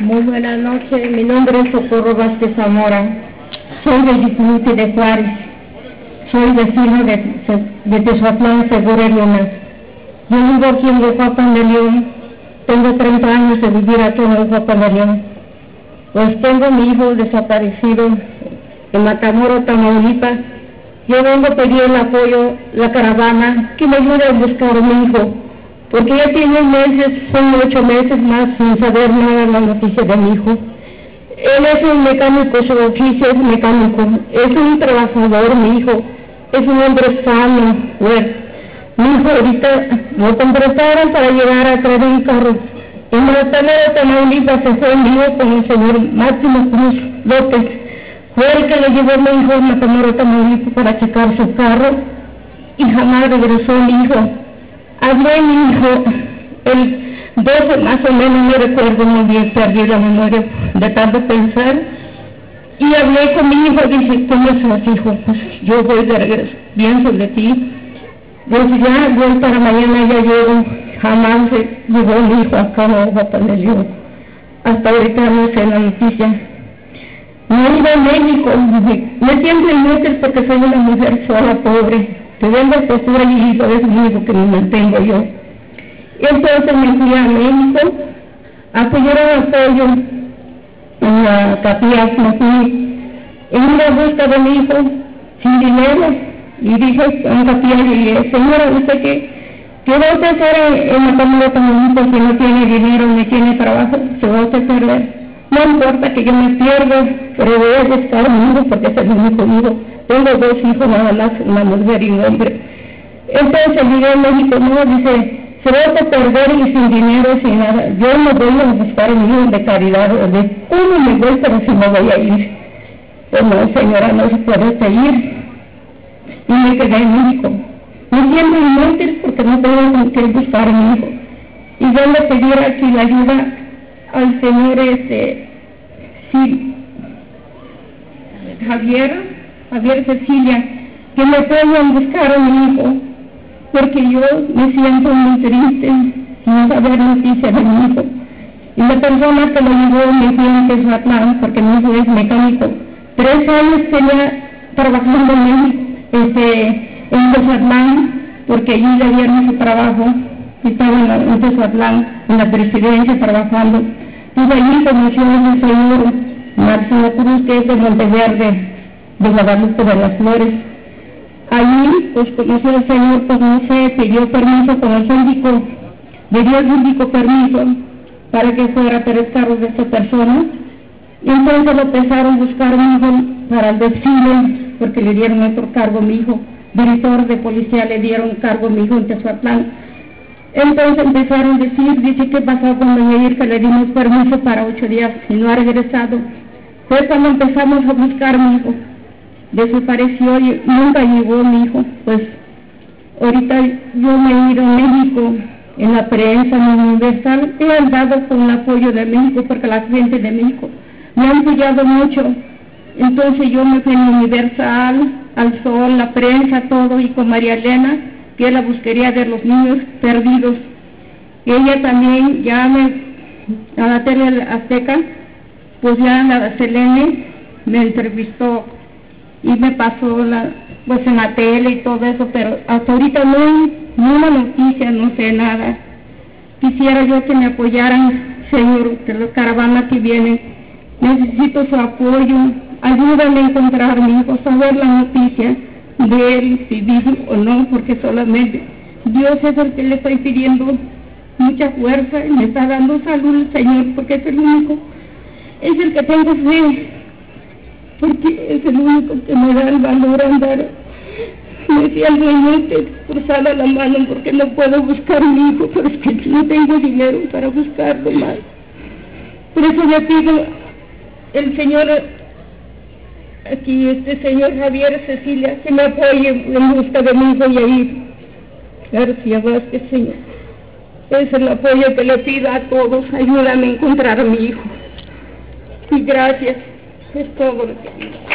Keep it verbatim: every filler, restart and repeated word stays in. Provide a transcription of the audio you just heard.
Muy buenas noches, mi nombre es Socorro Vázquez Zamora, soy de Yicuti de Juárez, soy vecino de, de Tezoatlán, Segura Luna. Yo vivo aquí en Oaxaca de León, tengo treinta años de vivir aquí en Oaxaca de León. Pues tengo mi hijo desaparecido en Matamoros, Tamaulipas. Yo vengo a pedir el apoyo, la caravana, que me ayude a buscar a mi hijo, porque ya tiene meses, son ocho meses más sin saber nada de la noticia de mi hijo. Él es un mecánico, su oficio es mecánico, es un trabajador, mi hijo, es un hombre sano, fuerte. Mi hijo ahorita lo contrataron para llegar a traer un carro. En Matamoros, Tamaulipas, se fue en vivo con el señor Máximo Cruz López. Fue el que le llevó a mi hijo a Matamoros, Tamaulipas para checar su carro y jamás regresó mi hijo. Hablé a mi hijo el doce más o menos, no recuerdo muy bien, perdí la memoria de tanto pensar, y hablé con mi hijo, dije, ¿cómo estás, hijo? Pues yo voy de regreso, pienso de ti, dije, ya voy para mañana, ya llego. Jamás llegó mi hijo acá a Oaxaca de León, hasta ahorita no sé la noticia. No he ido a México, me siento inútil porque soy una mujer sola, pobre, que vendo postura y todo es lo único que me mantengo yo. Y entonces me fui a México a pedir un apoyo en la capilla, me fui en una busca de mi hijo sin dinero, y dije en la capilla, y dije, señora, ¿usted qué? ¿Qué va usted a hacer en, en Matamoros, Tamaulipas si no tiene dinero, ni tiene trabajo? ¿Se va usted a perder? No importa que yo me pierda, pero voy a buscar a mi hijo porque es el único hijo. Tengo dos hijos nada más, una mujer y un hombre. Entonces llegué a México, no, dice, se va a perder y sin dinero, sin nada. Yo no voy a buscar a mi hijo de caridad, de cómo me voy, pero si no voy a ir. Pues no, señora, no se puede usted ir. Y me quedé en México. Me siento inútil porque no tengo con qué buscar a mi hijo. Y yo le pedí aquí la ayuda al señor este, sí, Javier, Javier Cecilia, que me puedan buscar a mi hijo, porque yo me siento muy triste sin saber noticias de mi hijo. Y la persona que lo llevó me fui a Tezoatlán, porque mi hijo es mecánico. Tres años tenía trabajando en México, este, en Tezoatlán, porque allí le dieron su trabajo, y estaba en, la, en Tezoatlán, en la presidencia trabajando. Entonces allí conoció a un señor Máximo Cruz, que es de Monteverde, de Guadalupe de las Flores. Allí, pues conoció al señor, pues no sé, pidió permiso con el síndico, le dio el síndico permiso para que fuera a tres carros de esta persona. Y entonces lo empezaron a buscar a mi hijo para el desfile, porque le dieron otro cargo a mi hijo, director de policía, le dieron cargo a mi hijo en Tezoatlán. Entonces empezaron a decir, dice, ¿qué pasó con doña Irka? Le dimos permiso para ocho días y no ha regresado. Fue cuando empezamos a buscar a mi hijo. Desapareció y nunca llegó mi hijo. Pues ahorita yo me he ido a México, en la prensa, en la Universal, he andado con el apoyo de México, porque la gente de México me han apoyado mucho. Entonces yo me fui a la Universal, al Sol, la prensa, todo, y con María Elena, que es la busquería de los niños perdidos. Y ella también, ya me, a la tele azteca, pues ya la Selene me entrevistó y me pasó la, pues en la tele y todo eso, pero hasta ahorita no hay ni una noticia, no sé nada. Quisiera yo que me apoyaran, señor, que la caravana que viene, necesito su apoyo, ayúdame a encontrar a mi hijo, saber la noticia de él, si vive o no, porque solamente Dios es el que le estoy pidiendo mucha fuerza y me está dando salud el Señor, porque es el único, es el que tengo fe, porque es el único que me da el valor a andar. Me siento inútil, cruzada la mano porque no puedo buscar a mi hijo, pero es que no tengo dinero para buscarlo más. Por eso le pido el Señor, aquí este señor Javier Cecilia, que me apoye en busca de mi hijo y ahí, García Vázquez, Señor. Es el apoyo que le pido a todos, ayúdame a encontrar a mi hijo. Y gracias, es todo lo que pido.